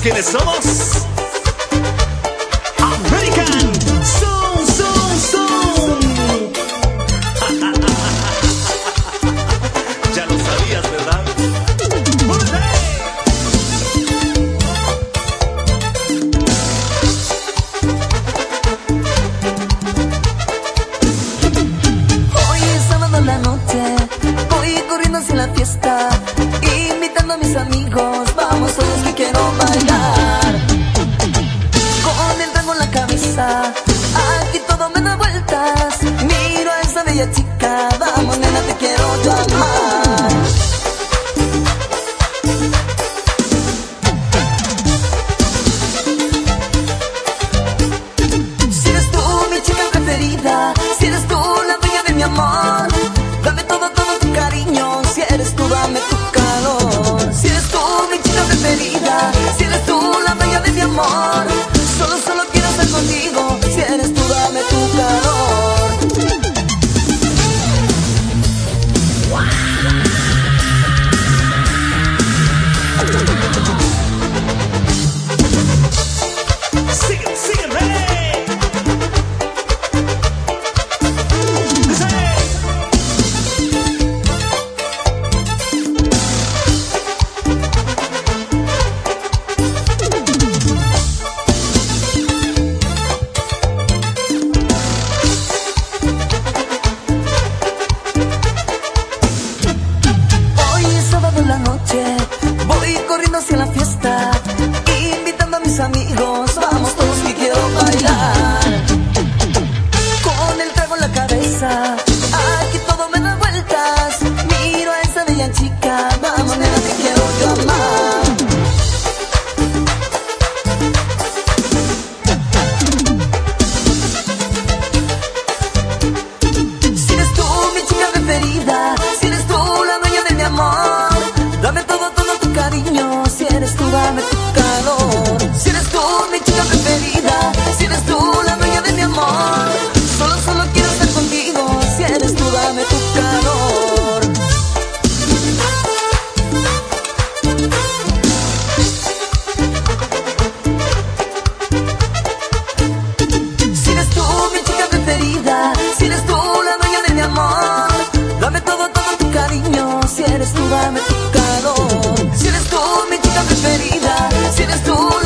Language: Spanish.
¿Quiénes somos? American Son. Ya lo sabías, ¿verdad? Hoy es sábado en la noche, voy corriendo hacia la fiesta, invitando a mis amigos, vamos todos que quiero bailar. Con el trago en la cabeza, aquí todo me da vueltas, miro a esa bella chica, vamos nena te quiero llamar. Si eres tú mi chica preferida, si eres tú la dueña de mi amor, dame todo tu cariño, si eres tú dame tu calor. Si eres tú mi chica preferida, si eres tú la dueña de mi amor, solo quiero estar contigo, si eres tú dame tu calor. Sígueme. Hoy es sábado en la noche, voy corriendo hacia la fiesta, invitando a mis amigos, vamos todos que quiero bailar. Con el trago en la cabeza, aquí todo me da vueltas, miro a esa bella chica, vamos nena te quiero llamar. Si eres tú mi chica preferida, si eres tú la dueña de mi amor, dame todo tu cariño, si eres tú dame tu calor. Si eres tú mi chica preferida, si eres tú la dueña de mi amor, solo quiero estar contigo, si eres tú dame tu calor. Si eres tú mi chica preferida, si eres tú la dueña de mi amor, dame todo tu cariño, si eres tú dame tu calor. Si eres tú mi chica preferida, si eres tú